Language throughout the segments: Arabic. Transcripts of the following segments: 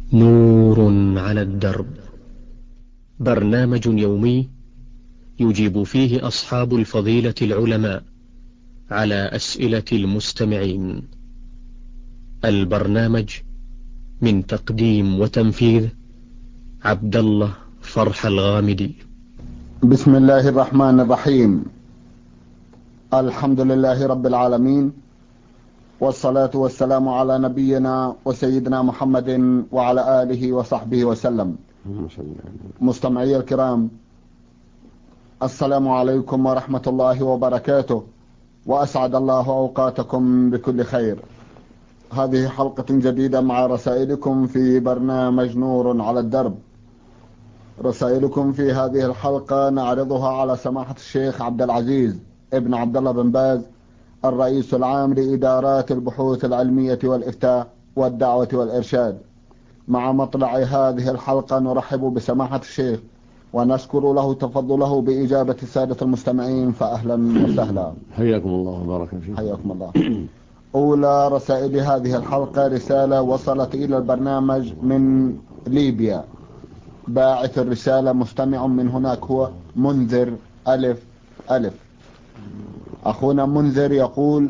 نور على الدرب، برنامج يومي يجيب فيه أصحاب الفضيلة العلماء على أسئلة المستمعين. البرنامج من تقديم وتنفيذ عبد الله فرح الغامدي. بسم الله الرحمن الرحيم. الحمد لله رب العالمين، والصلاة والسلام على نبينا وسيدنا محمد وعلى آله وصحبه وسلم. مستمعي الكرام، السلام عليكم ورحمة الله وبركاته، وأسعد الله أوقاتكم بكل خير. هذه حلقة جديدة مع رسائلكم في برنامج نور على الدرب. رسائلكم في هذه الحلقة نعرضها على سماحة الشيخ عبد العزيز ابن عبد الله بن باز، الرئيس العام لإدارات البحوث العلمية والإفتاء والدعوة والإرشاد. مع مطلع هذه الحلقة نرحب بسماحة الشيخ ونشكر له تفضله بإجابة السادة المستمعين، فأهلا وسهلا. حياكم الله وبارك فيكم. حياكم الله. أولى رسائل هذه الحلقة رسالة وصلت إلى البرنامج من ليبيا. باعث الرسالة مستمع من هناك هو منذر ألف ألف. أخونا منذر يقول: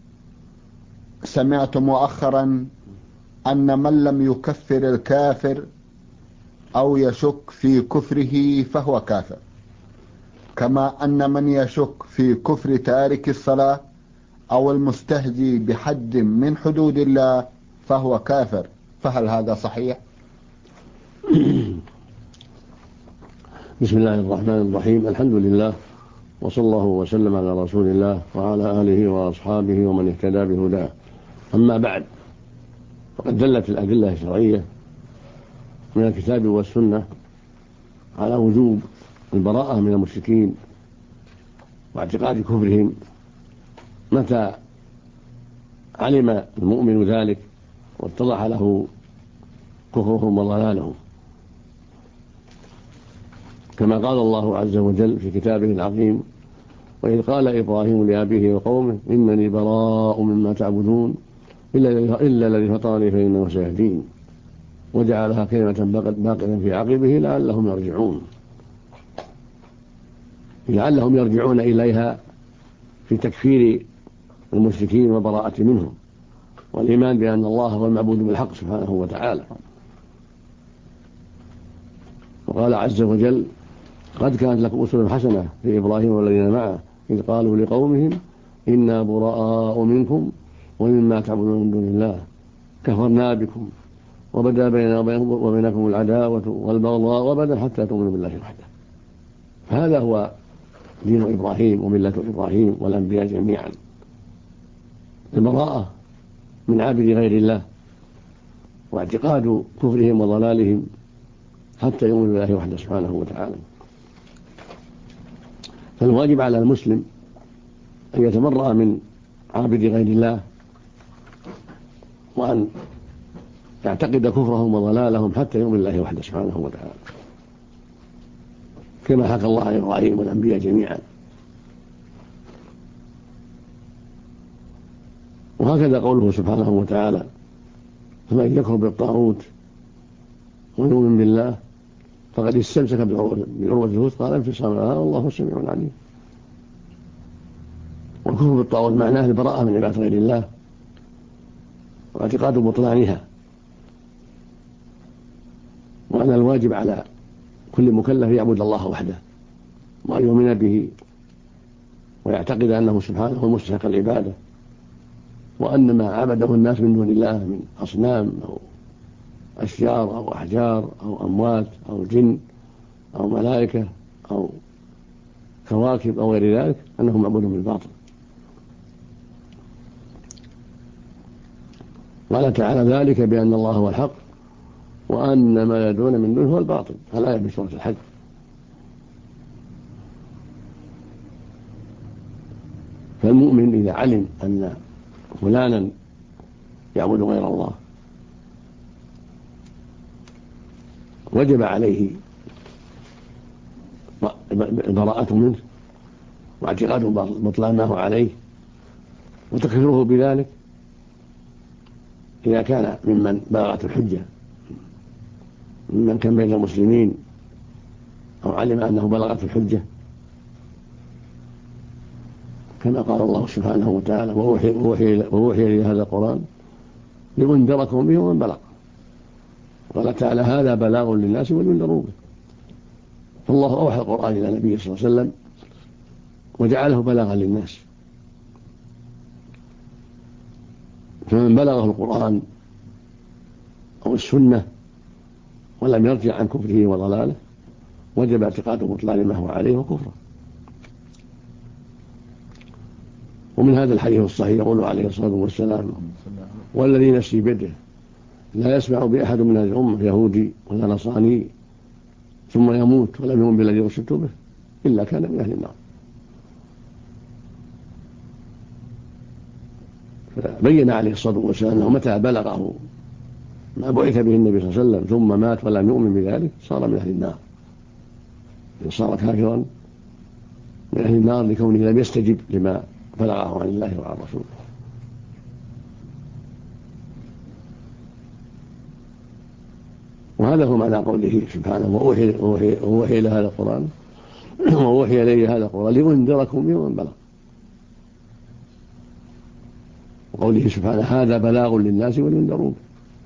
سمعت مؤخرا أن من لم يكفر الكافر أو يشك في كفره فهو كافر، كما أن من يشك في كفر تارك الصلاة أو المستهزي بحد من حدود الله فهو كافر، فهل هذا صحيح؟ بسم الله الرحمن الرحيم. الحمد لله، وصلى الله وسلم على رسول الله وعلى آله وأصحابه ومن اهتدى بهداه. أما بعد، فقد دلت الأدلة الشرعية من الكتاب والسنة على وجوب البراءة من المشركين واعتقاد كفرهم متى علم المؤمن ذلك واتضح له كفرهم وضلالهم، كما قال الله عز وجل في كتابه العظيم: وإذ قال إبراهيم لأبيه وقومه إنني براء مما تعبدون إلا الذي فطرني فإنه سيهدين، وجعلها كلمة باقية في عقبه لعلهم يرجعون إليها في تكفير المشركين والبراءة منهم والإيمان بأن الله هو المعبود بالحق سبحانه وتعالى. وقال عز وجل: قد كانت لكم أسوة حسنة في إبراهيم والذين معه إذ قالوا لقومهم إنا براء منكم ومما تعبدون من دون الله كفرنا بكم وبدا بيننا وبينكم العداوة والبغضاء وبدا حتى تؤمنوا بالله وحده. هذا هو دين إبراهيم وملة إبراهيم والأنبياء جميعا، البراءة من عابد غير الله واعتقاد كفرهم وضلالهم حتى يؤمنوا بالله وحده سبحانه وتعالى. فالواجب على المسلم أن يتبرأ من عابد غير الله، وأن يعتقد كفرهم وضلالهم حتى يؤمن بالله وحده سبحانه وتعالى، كما حكى الله عن إبراهيم والأنبياء جميعا. وهكذا قوله سبحانه وتعالى: فمن يكفر بالطاغوت ويؤمن بالله فقد استمسك بالعروة الوثقى لا انفصام لها والله سميع عليم. والكفر بالطاغوت معناه البراءة من عبادة غير الله واعتقاد بطلانها، وأن الواجب على كل مكلف يعبد الله وحده وأن يؤمن به ويعتقد أنه سبحانه مستحق العبادة، وأن ما عبده الناس من دون الله من أصنام أو أشجار أو أحجار أو أموات أو جن أو ملائكة أو كواكب أو غير ذلك أنهم معبودون بالباطل. قال تعالى: ذلك بأن الله هو الحق وأن ما يدعون من دونه هو الباطل. الآية في سورة الحج. فالمؤمن إذا علم أن فلانا يعبد غير الله وجب عليه البراءة منه واعتقاد بطلان ما هو عليه وتكفيره بذلك إذا كان ممن بلغت الحجة ممن كان بين المسلمين أو علم أنه بلغت الحجة، كما قال الله سبحانه وتعالى: وأوحي لي هذا القرآن لأنذركم به ومن بلغ. قال تعالى: هذا بلاغ للناس ولينذروا به. فالله أوحى القرآن إلى النبي صلى الله عليه وسلم وجعله بلاغا للناس، فمن بلغه القرآن أو السنة ولم يرجع عن كفره وضلاله وجب اعتقاد بطلان ما هو عليه وكفره. ومن هذا الحديث الصحيح يقول عليه الصلاة والسلام: والذي نفسي بيده لا يسمع بأحد من هذه الأمة يهودي ولا نصراني ثم يموت ولم يؤمن بالذي أرسلت به إلا كان من أهل النار. فبين عليه الصلاة والسلام أنه متى بلغه ما بعث به النبي صلى الله عليه وسلم ثم مات ولم يؤمن بذلك صار من أهل النار، صار كافرا من أهل النار لكونه لم يستجب لما بلغه عن الله وعن رسوله. وهذا هو معنى قوله سبحانه: وأوحي إلى هذا القرآن وأوحي إلي هذا القرآن لأنذركم به ومن بلغ. وقوله سبحانه: هذا بلاغ للناس ولينذروا به.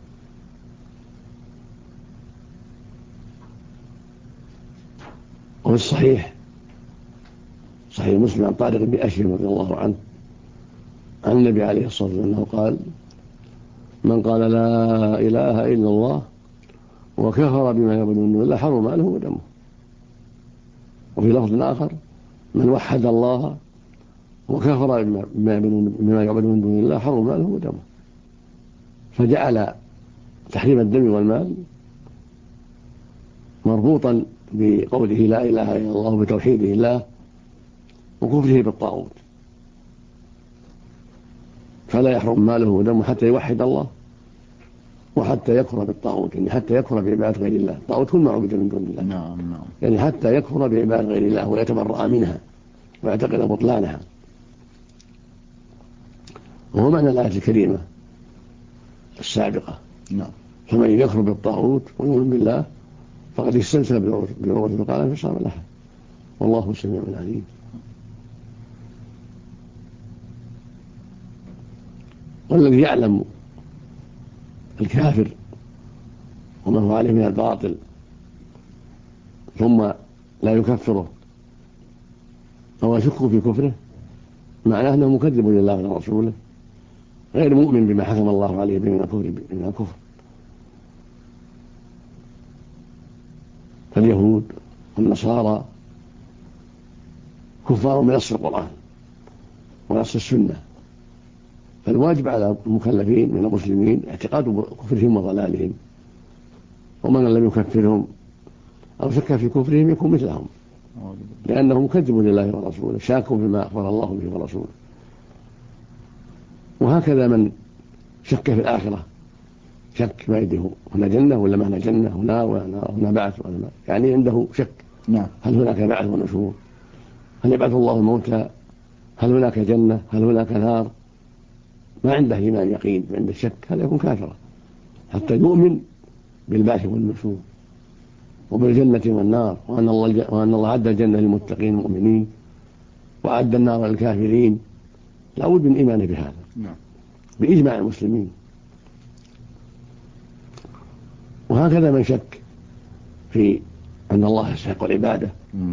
وفي الصحيح صحيح مسلم عن طارق بن أشهم رضي الله عنه عن النبي عليه الصلاة والسلام أنه قال: من قال لا إله إلا الله وكفر بما يعبد من دون الله حرم ماله ودمه. وفي لفظ آخر: من وحد الله وكفر بما يعبد من دون الله حرم ماله ودمه. فجعل تحريم الدم والمال مربوطا بقوله لا إله إلا الله بتوحيده الله وكفره بالطاغوت، فلا يحرم ماله ودمه حتى يوحد الله وحتى يكفر بالطاغوت، يعني حتى يكفر بعبادة غير الله. الطاغوت كل ما عبد من دون الله، نعم. يعني حتى يكفر بعبادة غير الله ويتبرأ منها ويعتقد بطلانها. وهو معنى الآية الكريمة السابقة: فمن يكفر بالطاغوت ويؤمن بالله فقد استمسك بالعروة الوثقى لا انفصام لها والله سميع عليم. والذي يعلم الكافر وما هو عليه من الباطل ثم لا يكفره أو يشك في كفره معناه أنه مكذب لله ورسوله غير مؤمن بما حكم الله عليه من الكفر. فاليهود والنصارى كفار بنص القرآن ونص السنة، فالواجب على المكلفين من المسلمين اعتقاد كفرهم وضلالهم، ومن لم يكفرهم أو شك في كفرهم يكون مثلهم، لأنه مكذب لله ورسوله شاك فيما أخبر الله به ورسوله. وهكذا من شك في الآخرة، شك ما يده هنا جنة ولا ما هنا جنة، هنا بعث ولا ما، يعني عنده شك. هل هناك بعث ونشور؟ هل يبعث الله الموتى؟ هل هناك جنة؟ هل هناك نار؟ ما عنده إيمان يقين، عنده شك، هذا يكون كافرا حتى يؤمن بالبعث والنشور وبالجنة والنار، وأن الله عد الجنة للمتقين المؤمنين وعد النار للكافرين. لا بد من إيمانه بهذا بإجماع المسلمين. وهكذا من شك في أن الله يستحق العبادة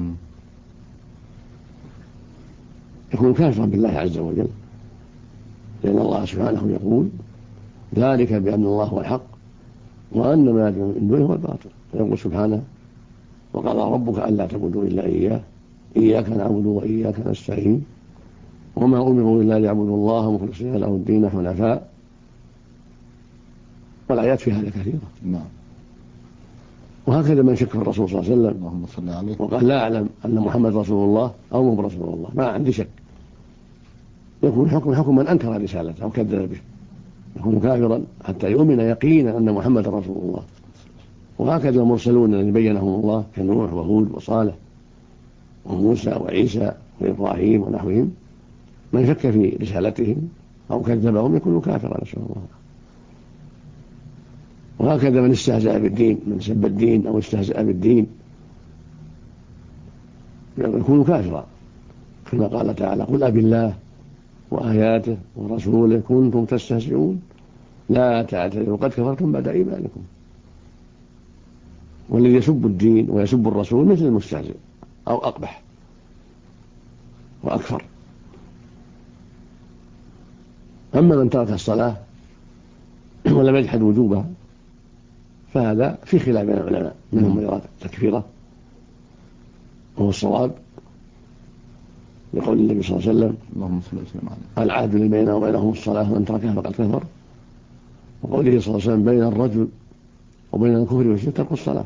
يكون كافرا بالله عز وجل، لأن الله سبحانه يقول: ذلك بأن الله هو الحق وأن ما يدعو من دونه هو الباطل. يقول سبحانه: وقضى ربك ألا تعبدوا إلا إياه إياك نعبد وإياك نستعين وما أمروا إلا ليعبدوا الله مخلصين له الدين حنفاء. والآيات في هذا كثيرة. وهكذا من شك في الرسول صلى الله عليه وسلم اللهم صل عليه وقال لا أعلم أن محمد رسول الله أو مو برسول الله، ما عندي شك، يكون حكم من أنكر رسالته أو كذب به، يكون كافرا حتى يؤمن يقينا أن محمد رسول الله. وهكذا المرسلون الذين بينهم الله كنوح وهود وصالح وموسى وعيسى وإبراهيم ونحوهم، من شك في رسالتهم أو كذبهم يكون كافرا، نسأل الله. وهكذا من استهزأ بالدين، من سب الدين أو استهزأ بالدين يكون كافرا، كما قال تعالى: قل أبالله وآياته ورسوله كنتم تستهزئون لا تعتذروا قد كفرتم بعد إيمانكم. والذي يسب الدين ويسب الرسول مثل المستهزئ أو أقبح وأكثر. أما من ترك الصلاة ولم يجحد وجوبها فهذا في خلاف بين العلماء، منهم من يرى تكفيره وهو الصواب، لقول النبي صلى الله عليه وسلم: اللهم صل وسلم عليه العهد اللي بيننا وبينهم الصلاة ومن تركها فقد كفر. وقوله صلى الله عليه وسلم: بين الرجل وبين الكفر والشرك ترك الصلاة.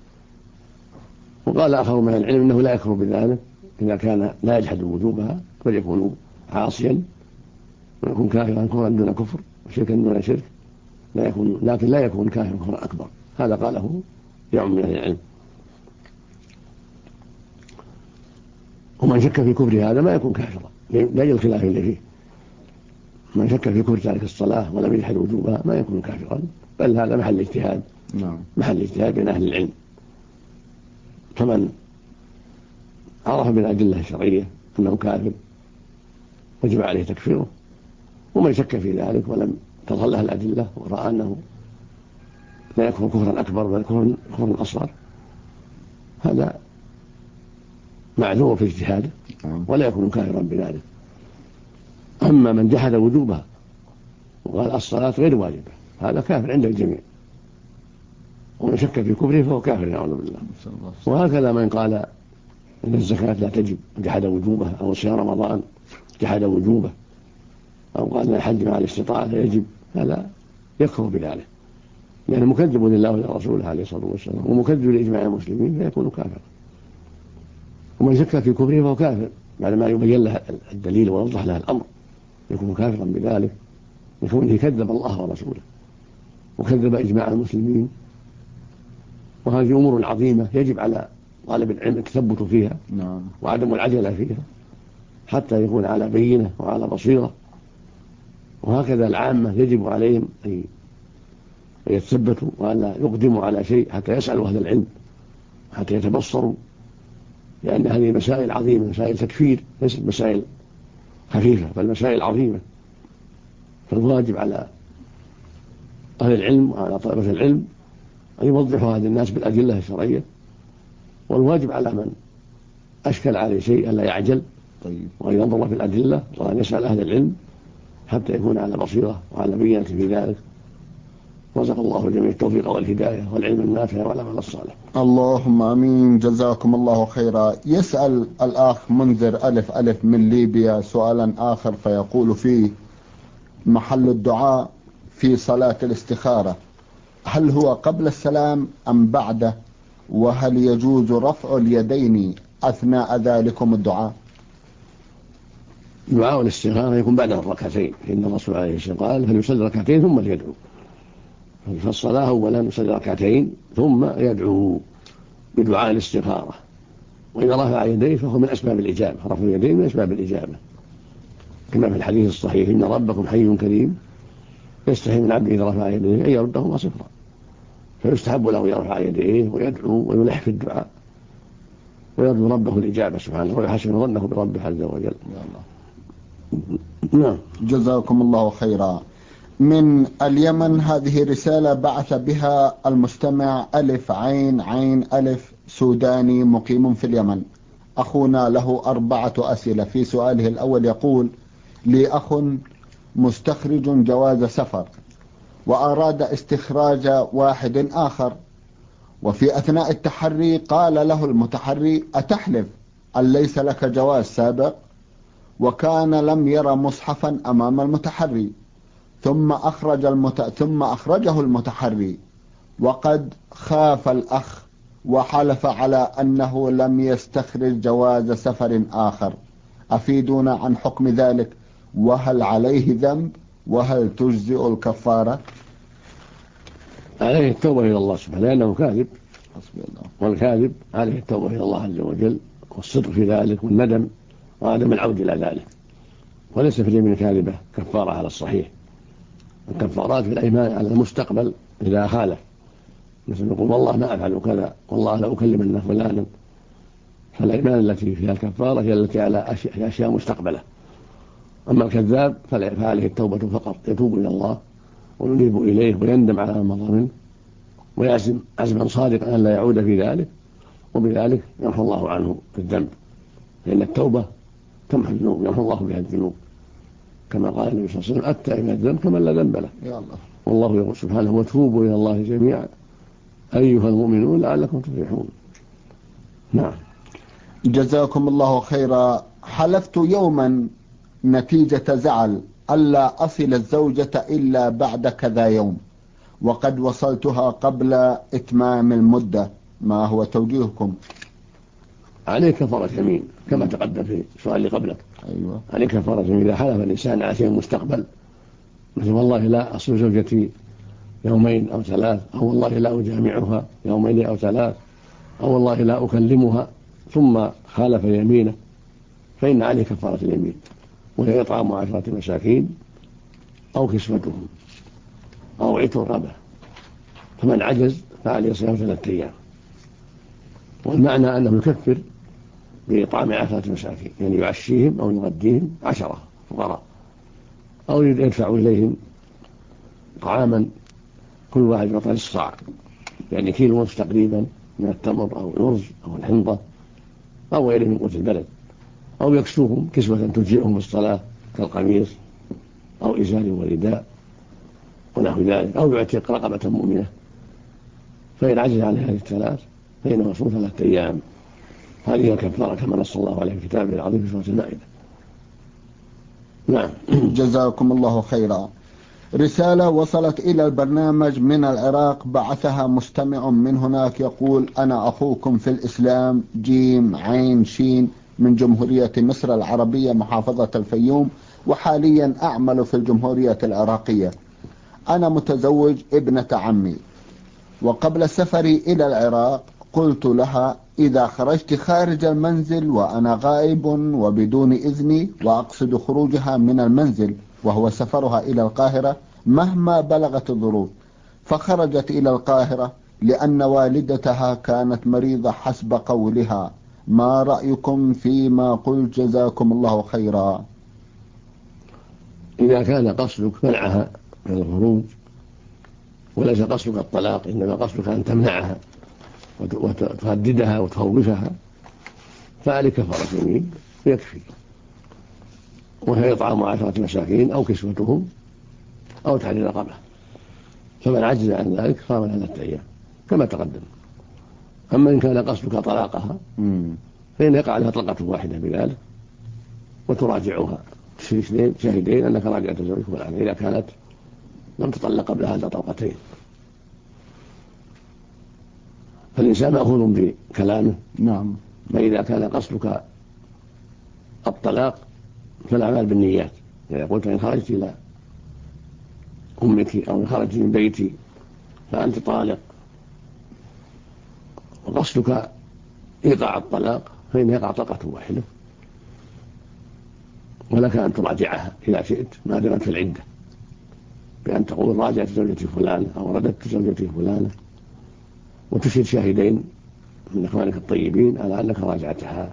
وقال آخر من العلم إنه لا يكفر بذلك إذا كان لا يجحد وجوبها، بل يكون عاصيا ويكون كافرا كفرا دون كفر وشركا دون شرك، لكن لا يكون كافرا كفرا أكبر. هذا قاله يوم من أهل العلم. ومن شك في كفر هذا ما يكون كافرا لأجل الخلاف اللي فيه. من شك في كفر تارك الصلاة ولم يجحد وجوبها ما يكون كافرا، بل هذا محل اجتهاد، محل اجتهاد بين أهل العلم. فمن عرف بالأدلة الشرعية أنه كافر وجب عليه تكفيره، ومن شك في ذلك ولم تظهر له الأدلة ورأى أنه لا يكون كفرا أكبر بل كفرا أصغر، هذا معذور في اجتهاده ولا يكون كافرا بذلك. أما من جحد وجوبها وقال الصلاة غير واجبة هذا كافر عند الجميع، ومن شك في كفره فهو كافر نعوذ بالله. وهكذا من قال إن الزكاة لا تجب جحد وجوبها، أو صيام رمضان جحد وجوبه، أو قال إن الحج مع الاستطاعة يجب، هذا يكفر بذلك لأنه مكذب لله ولرسوله عليه الصلاة والسلام ومكذب لإجماع المسلمين فيكون كافرا. ومن شك في كفره فهو كافر بعد ما يبين له الدليل ويوضح له الأمر، يكون كافرا بذلك لكونه كذب الله ورسوله وكذب إجماع المسلمين. وهذه أمور عظيمة يجب على طالب العلم التثبت فيها وعدم العجلة فيها حتى يكون على بينة وعلى بصيرة. وهكذا العامة يجب عليهم أن يتثبتوا وأن يقدموا على شيء حتى يسألوا أهل العلم حتى يتبصروا، لأن هذه مسائل عظيمة، مسائل تكفير ليست مسائل خفيفة بل مسائل عظيمة. فالواجب على أهل العلم وعلى طلبة العلم أن يوضحوا هذا الناس بالأدلة الشرعية، والواجب على من أشكل عليه شيء ألا يعجل وأن ينظر في الأدلة وأن يسأل أهل العلم حتى يكون على بصيرة وعلى بينة في ذلك. رزق الله الجميع التوفيق والهداية والعلم النافع والعمل الصالح. اللهم امين. جزاكم الله خيرا. يسأل الأخ منذر ألف ألف من ليبيا سؤالا آخر فيقول فيه: محل الدعاء في صلاة الاستخارة هل هو قبل السلام أم بعده؟ وهل يجوز رفع اليدين أثناء ذلكم الدعاء؟ دعاء الاستخارة يكون بعد الركعتين، إن الرسول عليه الصلاة والسلام قال: فليصلي ركعتين ثم ليدعو. فالصلاة أولا يصلي ركعتين ثم يدعو بدعاء الاستخارة. وإذا رفع يديه فهو من أسباب الإجابة، رفع اليدين من أسباب الإجابة كما في الحديث الصحيح: إن ربكم حي كريم يستحي من عبده إذا رفع يديه أن يردهما صفرا. فيستحب له يرفع يديه ويدعو ويلح في الدعاء ويرجو ربه الإجابة سبحانه ويحسن ظنه بربه عز وجل. نعم. جزاكم الله خيرا. من اليمن هذه رسالة بعث بها المستمع ألف عين عين ألف سوداني مقيم في اليمن. أخونا له 4 أسئلة. في سؤاله الأول يقول: لي أخ مستخرج جواز سفر وأراد استخراج واحد آخر، وفي أثناء التحري قال له المتحري: أتحلف أن ليس لك جواز سابق؟ وكان لم يرى مصحفا أمام المتحري، ثم أخرجه المتحري وقد خاف الأخ وحلف على أنه لم يستخرج جواز سفر آخر. أفيدونا عن حكم ذلك، وهل عليه ذنب، وهل تجزئ الكفارة؟ عليه التوبة إلى الله سبحانه لأنه كاذب، والكاذب عليه التوبة إلى الله عز وجل والصدق في ذلك والندم وعدم العود إلى ذلك. وليس في اليمين كاذبة كفارة على الصحيح. الكفارات في الأيمان على المستقبل إذا خالف، مثل يقول والله ما أفعل كذا، والله لا أكلمن فلانا، فالأيمان التي فيها الكفارة هي التي على أشياء مستقبلة. أما الكذاب فعليه التوبة فقط، يتوب إلى الله وينيب إليه ويندم على ما مضى منه ويعزم عزما صادقا أن لا يعود في ذلك، وبذلك يمحو الله عنه الذنب، لأن التوبة تمحو الذنوب، يمحو الله بها الذنوب، كما قال النبي صلى الله عليه وسلم: التائب من الذنب كمن لا ذنب له. يا الله. والله يقول سبحانه: وتوبوا إلى الله جميعا أيها المؤمنون لعلكم تفلحون. نعم. جزاكم الله خيرا. حلفت يوما نتيجة زعل ألا أصل الزوجة إلا بعد كذا يوم، وقد وصلتها قبل إتمام المدة، ما هو توجيهكم؟ عليك كفارة يمين كما تقدم في السؤال اللي قبلك. أيوة. عليك كفارة يمين إذا حلف الإنسان على شيء مستقبل، مثل والله لا أصل زوجتي يومين أو ثلاث، أو والله لا أجامعها يومين أو ثلاث، أو والله لا أكلمها، ثم خالف يمينه، فإن عليه كفارة اليمين، وهي إطعام 10 مساكين أو كسوتهم أو عتق رقبة، فمن عجز فعليه صيام 3 أيام. والمعنى أنه يكفر بإطعام 10 مساكين، يعني يعشيهم أو يغديهم 10 فقراء، أو يدفع إليهم طعاما كل واحد يعطى نصف صاع، يعني كيلو ونصف تقريبا من التمر أو الأرز أو الحنطة أو غيره من قوت البلد، أو يكسوهم كسوة تجزئهم الصلاة كالقميص أو إزار ورداء ونحو ذلك، أو يعتق رقبة مؤمنة. فإن عجز عن هذه الثلاث فإنه يصوم 3 أيام. هذه الكفارة كما نص الله عليه في كتابه العظيم في سورة المائدة. نعم. جزاكم الله خيرا. رسالة وصلت إلى البرنامج من العراق، بعثها مستمع من هناك يقول: أنا أخوكم في الإسلام جيم عين شين من جمهورية مصر العربية محافظة الفيوم، وحاليا أعمل في الجمهورية العراقية. أنا متزوج ابنة عمي، وقبل سفري إلى العراق قلت لها: إذا خرجت خارج المنزل وأنا غائب وبدون إذني، وأقصد خروجها من المنزل وهو سفرها إلى القاهرة مهما بلغت الظروف، فخرجت إلى القاهرة لأن والدتها كانت مريضة حسب قولها. ما رأيكم فيما قلت؟ جزاكم الله خيرا. إذا كان قصدك منعها من الخروج وليس قصدك الطلاق، إنما قصدك أن تمنعها وتهددها وتخوفها، فعليك كفارة يمين يكفي، وهي إطعام 10 مساكين أو كسوتهم أو تحرير رقبة. فمن عجز عن ذلك صام 3 أيام كما تقدم. أما إن كان قصدك طلاقها فإن يقع لها طلقة واحدة بذلك، وتراجعها شاهدين أنك راجعت زوجك والآن، إذا كانت لم تطلق قبلها إلا 2 طلقات. فالإنسان مأخوذ بكلامه. نعم. فإذا كان قصدك الطلاق فالأعمال بالنيات، إذا قلت إن خرجت إلى أمك أو إن خرجت من بيتي فأنت طالق، وقصدك إيقاع الطلاق، فإن يقع طلقة واحدة، ولك أن تراجعها إذا شئت ما دامت في العدة، بأن تقول: راجعت زوجتي فلانة أو رددت زوجتي فلانة، وتشهد شاهدين من إخوانك الطيبين على أنك راجعتها،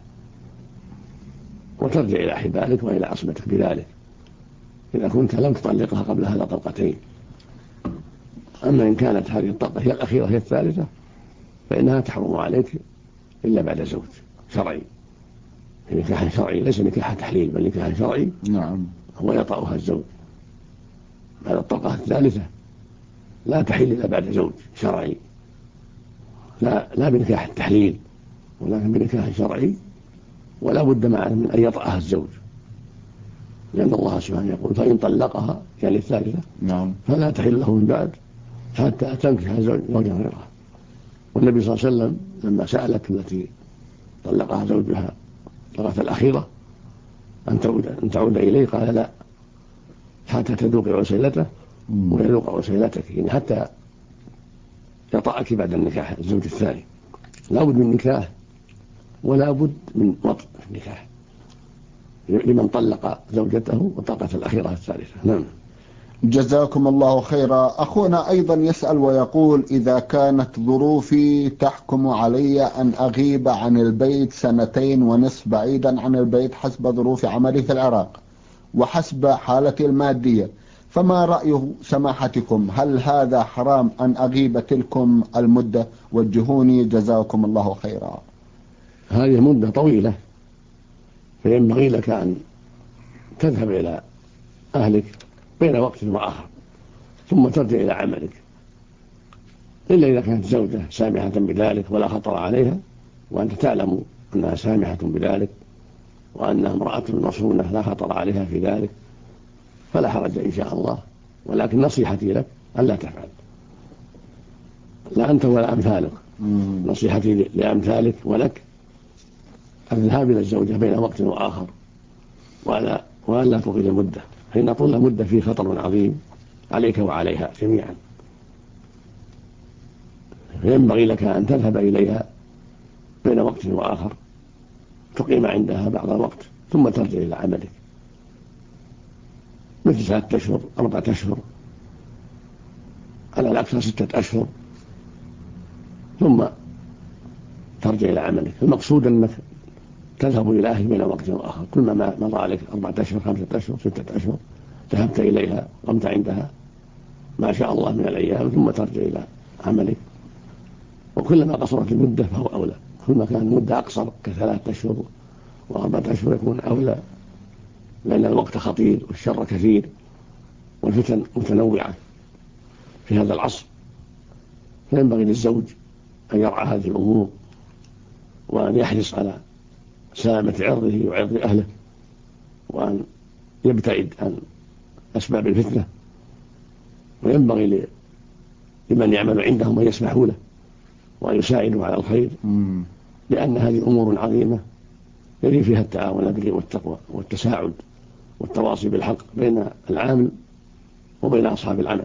وترجع إلى أحبائك وإلى عصمتك بذلك إذا كنت لم تطلقها قبل هذا 2 طلقات. أما إن كانت هذه الطلقة هي الأخيرة هي الثالثة فإنها تحرم عليك إلا بعد زوج شرعي، نكاح شرعي، ليس نكاح تحليل بل نكاح شرعي. نعم. هو يطأها الزوج بعد الطلقة الثالثة، لا تحل إلا بعد زوج شرعي، لا بنكاح التحليل ولكن بنكاح شرعي، ولا بد معه من أن يطأها الزوج، لأن الله سبحانه يقول: فإن طلقها يعني الثالثة نعم فلا تحل له من بعد حتى تنكح زوجا غيرها. والنبي صلى الله عليه وسلم لما سألت التي طلقها زوجها الطلقة الأخيرة أن تعود إليه، قال: لا، حتى تذوق عسيلته ويذوق عسيلتك، يعني حتى يطأك بعد النكاح الزوج الثاني. لا بد من نكاح ولا بد من وطء في النكاح لمن طلق زوجته وطلقت الأخيرة الثالثة. نعم. جزاكم الله خيرا. أخونا أيضا يسأل ويقول: إذا كانت ظروفي تحكم علي أن أغيب عن البيت 2.5 بعيدا عن البيت حسب ظروف عملي في العراق وحسب حالتي المادية، فما رأي سماحتكم؟ هل هذا حرام أن أغيب تلكم المدة؟ وجهوني جزاكم الله خيرا. هذه مدة طويلة، فينبغي لك أن تذهب إلى أهلك بين وقت وآخر ثم ترجع إلى عملك، إلا إذا كانت زوجة سامحة بذلك ولا خطر عليها، وأنت تعلم أنها سامحة بذلك وأنها امرأة مصونة لا خطر عليها في ذلك، فلا حرج إن شاء الله. ولكن نصيحتي لك ألا تفعل، لا أنت ولا أمثالك. نصيحتي لأمثالك ولك الذهاب إلى الزوجة بين وقت وآخر، وألا تطيل المدة، فإن طول المدة فيه خطر عظيم عليك وعليها جميعا. فينبغي لك أن تذهب إليها بين وقت وآخر، تقيم عندها بعض الوقت ثم ترجع إلى عملك، مثل 3 أشهر 4 أشهر، على الأكثر 6 أشهر، ثم ترجع إلى عملك. المقصود أنك تذهب إلى أهل بين وقت وآخر، كل ما مضى عليك 4 أشهر 5 أشهر 6 أشهر ذهبت إليها قمت عندها ما شاء الله من الأيام، ثم ترجع إلى عملك. وكلما قصرت المدة فهو أولى، كلما كان المدة أقصر ك3 أشهر و4 أشهر يكون أولى، لأن الوقت خطير والشر كثير والفتن متنوعة في هذا العصر. فينبغي للزوج أن يرعى هذه الأمور وأن يحرص على سلامة عرضه وعرض أهله، وأن يبتعد عن أسباب الفتنة، وينبغي لمن يعمل عندهم أن يسمحوا له وأن يساعدوا على الخير، لأن هذه أمور عظيمة يجري فيها التعاون على البر والتقوى والتساعد والتواصي بالحق بين العامل وبين أصحاب العمل.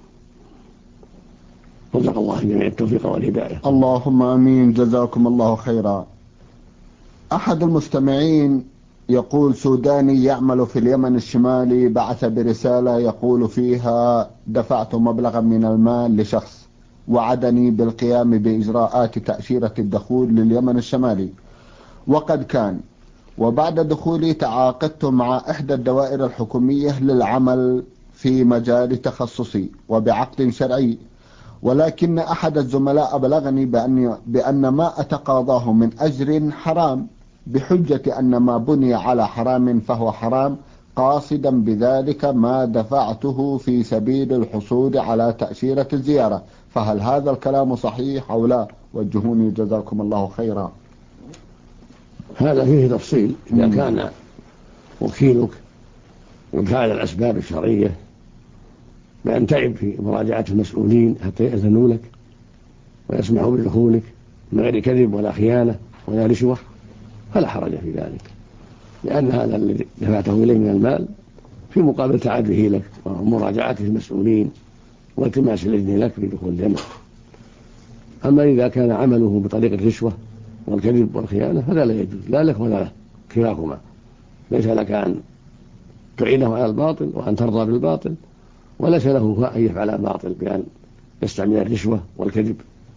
رزق الله جميع التوفيق والهداية. اللهم آمين. جزاكم الله خيرا. أحد المستمعين يقول: سوداني يعمل في اليمن الشمالي بعث برسالة يقول فيها: دفعت مبلغا من المال لشخص وعدني بالقيام بإجراءات تأشيرة الدخول لليمن الشمالي، وقد كان، وبعد دخولي تعاقدت مع إحدى الدوائر الحكومية للعمل في مجال تخصصي وبعقد شرعي، ولكن أحد الزملاء بلغني بأن ما أتقاضاه من أجر حرام، بحجة أن ما بني على حرام فهو حرام، قاصدا بذلك ما دفعته في سبيل الحصول على تأشيرة الزيارة. فهل هذا الكلام صحيح أو لا؟ وجهوني جزاكم الله خيرا. هذا فيه تفصيل. إذا كان وكيلك يفعل الأسباب الشرعية بأن تعب في مراجعة المسؤولين حتى يأذنوا لك ويسمحوا بدخولك من غير كذب ولا خيانة ولا رشوة، فلا حرج في ذلك، لأن هذا الذي دفعته إليه من المال في مقابل تعبه لك ومراجعته المسؤولين والتماس الإذن لك بدخول اليمن. أما إذا كان عمله بطريق الرشوة والكذب والخيانة فهذا لا يجوز، لا لك ولا له، كلاهما. ليس لك أن تعينه على الباطل وأن ترضى بالباطل، وليس له أن يفعل الباطل بأن يستعمل الرشوة والكذب.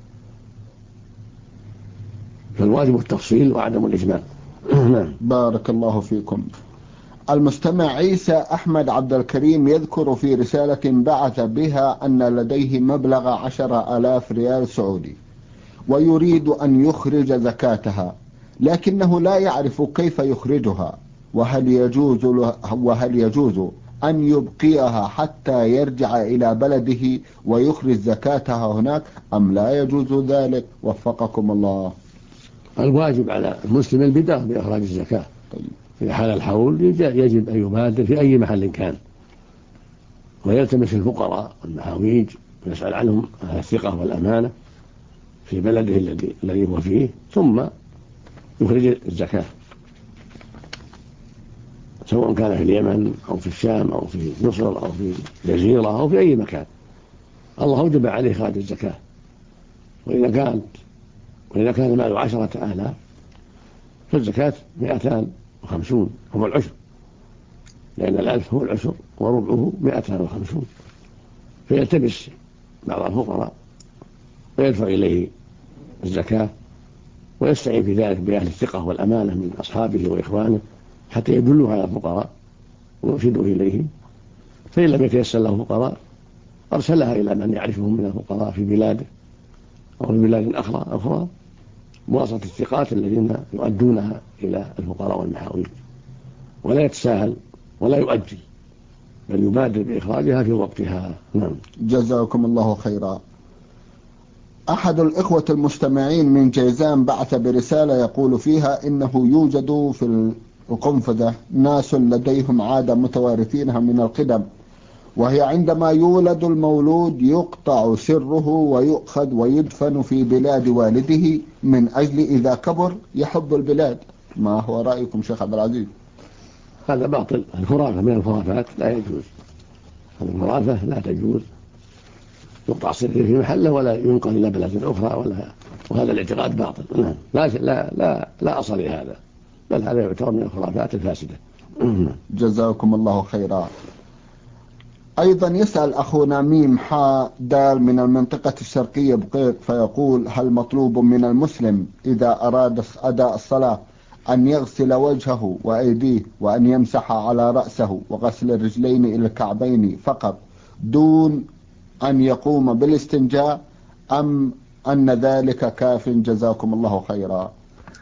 فالواجب التفصيل وعدم الإجمال. بارك الله فيكم. المستمع عيسى أحمد عبد الكريم يذكر في رسالة بعث بها أن لديه مبلغ 10,000 ريال سعودي ويريد أن يخرج زكاتها، لكنه لا يعرف كيف يخرجها، وهل يجوز أن يبقيها حتى يرجع إلى بلده ويخرج زكاتها هناك أم لا يجوز ذلك؟ وفقكم الله. الواجب على المسلم البداية بإخراج الزكاة. في حال الحول يجب أن يبادر في أي محل كان ويلتمس الفقراء والمحاويج ويسأل عنهم الثقة والأمانة في بلده الذي هو فيه، ثم يخرج الزكاة، سواء كان في اليمن أو في الشام أو في مصر أو في جزيرة أو في أي مكان. الله أوجب عليه إخراج الزكاة. وإذا كان المال 10,000 فالزكاة 250 ربع العشر، لأن الألف هو العشر وربعه 250، فيلتبس بعض الفقراء ويدفع إليه الزكاة، ويستعين في ذلك بأهل الثقة والأمانة من أصحابه وإخوانه حتى يدلوا على الفقراء ويرشدوا إليهم. فإن لم يتيسر له فقراء أرسلها إلى من يعرفهم من الفقراء في بلاده أو في بلاد أخرى بواسطة الثقات الذين يؤدونها إلى الفقراء والمحاويج، ولا يتساهل ولا يؤجل، بل يبادر بإخراجها في وقتها. نعم. جزاكم الله خيرا. أحد الإخوة المستمعين من جيزان بعث برسالة يقول فيها إنه يوجد في القنفذة ناس لديهم عادة متوارثينها من القدم، وهي عندما يولد المولود يقطع سره ويؤخذ ويدفن في بلاد والده من أجل إذا كبر يحب البلاد. ما هو رأيكم شيخ عبد العزيز؟ هذا باطل، الخرافة من الخرافات لا يجوز، هذه الخرافة لا تجوز، يقطع سره في محله ولا ينقل إلى بلاد أخرى، وهذا الاعتقاد باطل. لا أصل لهذا، بل هذا يعتبر من الخرافات الفاسدة. جزاكم الله خيرا. أيضا يسأل أخونا ميم حاء دال من المنطقة الشرقية بقيق، فيقول: هل مطلوب من المسلم إذا أراد أداء الصلاة أن يغسل وجهه وأيديه وأن يمسح على رأسه وغسل الرجلين إلى الكعبين فقط دون أن يقوم بالاستنجاء، أم أن ذلك كاف؟ جزاكم الله خيرا.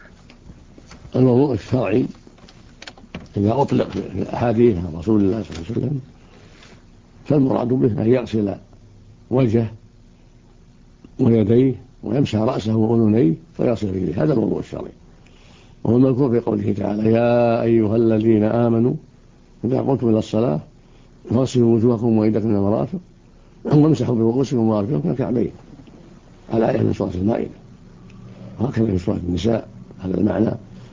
الوضوء الشرعي إذا أطلق في أحاديث عن رسول الله صلى الله عليه وسلم فالمراد به أن يغسل وجهه ويديه ويمسح رأسه وأذنيه ويغسل رجليه، هذا الوضوء الشرعي. وهو المذكور في قوله تعالى: يا أيها الذين آمنوا إذا قمتم إلى الصلاة فاغسلوا وجوهكم وأيديكم إلى المرافق وامسحوا برؤوسكم وأرجلكم الكعبين، على آية من سورة المائدة، وهكذا في سورة النساء هذا المعنى.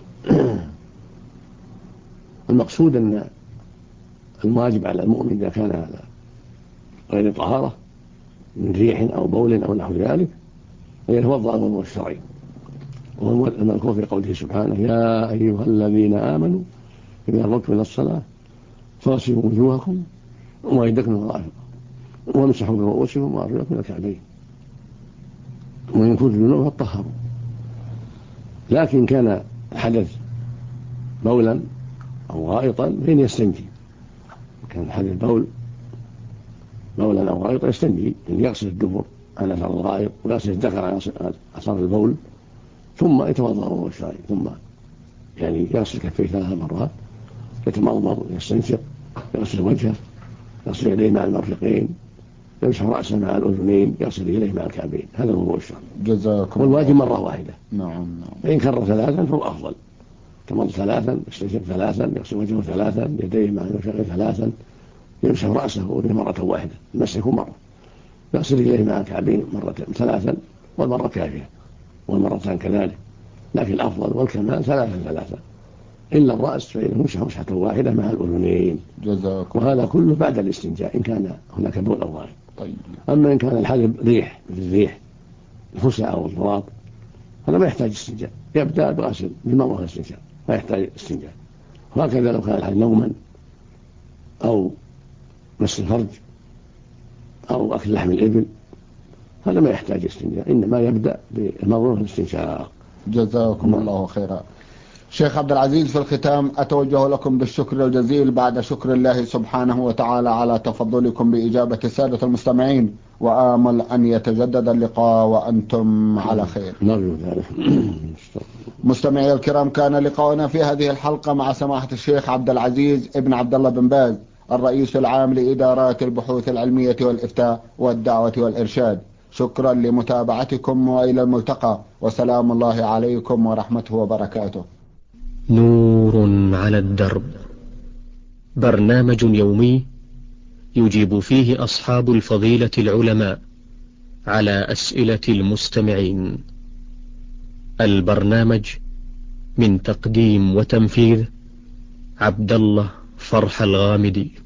المقصود أن الواجب على المؤمن إذا كان على غير طهارة من ريح أو بول أو نحو ذلك أن يتوضأ الوضوء الشرعي، وهو المذكور في قوله سبحانه: يا أيها الذين آمنوا إذا قمتم إلى الصلاة فاغسلوا وجوهكم وأيديكم إلى المرافق وامسحوا برؤوسكم وأرجلكم إلى الكعبين، وإن كنتم جنوبا فاطهروا. لكن كان الحدث بولا أو غائطا فإن يستنجي، كان الحدث بولا أو غائطا يستنجي، أن يغسل الدبر على أثر الغائط ويغسل الذكر على أثر البول، ثم يتوضأ الوضوء الشرعي، ثم يعني يغسل كفيه 3 مرات، يتمضمض، يستنشق، يغسل وجهه، يغسل يديه مع المرفقين، يمسح رأسه مع الأذنين، يغسل إليه مع الكعبين، هذا الوضوء الشرعي. جزاكم والواجب مرة واحدة. نعم. فإن كرر 3 فهو أفضل، تمض 3، يستنشق 3، يغسل وجهه 3، يديه مع المرفقين 3، يمسح رأسه وأذنه مرة واحدة، المسح مرة، يغسل إليه مع الكعبين 3، والمرة كافية، والمرتان كذلك، لكن الأفضل والكمال 3 إلا الرأس فإنه يمسح مسحة واحدة مع الأذنين. وهذا كله بعد الاستنجاء إن كان هناك بول أو غائط. طيب. أما إن كان الحالب ريح مثل الريح الفسع أو الضراب هذا ما يحتاج استنجاء، يبدأ بغسل بالماء والاستنجاء، ما يحتاج استنجاء. وهكذا لو كان الحالب نوما أو مس الفرج أو أكل لحم الإبل هذا ما يحتاج استنجاء، إنما يبدأ بالمضمضة والاستنشاق. جزاكم الله خيرا. شيخ عبد العزيز، في الختام أتوجه لكم بالشكر الجزيل بعد شكر الله سبحانه وتعالى على تفضلكم بإجابة السادة المستمعين، وآمل أن يتجدد اللقاء وأنتم على خير. مستمعي الكرام، كان لقاؤنا في هذه الحلقة مع سماحة الشيخ عبد العزيز ابن عبد الله بن باز، الرئيس العام لإدارات البحوث العلمية والإفتاء والدعوة والإرشاد. شكرا لمتابعتكم، وإلى الملتقى، وسلام الله عليكم ورحمته وبركاته. نور على الدرب، برنامج يومي يجيب فيه أصحاب الفضيلة العلماء على أسئلة المستمعين. البرنامج من تقديم وتنفيذ عبد الله فرح الغامدي.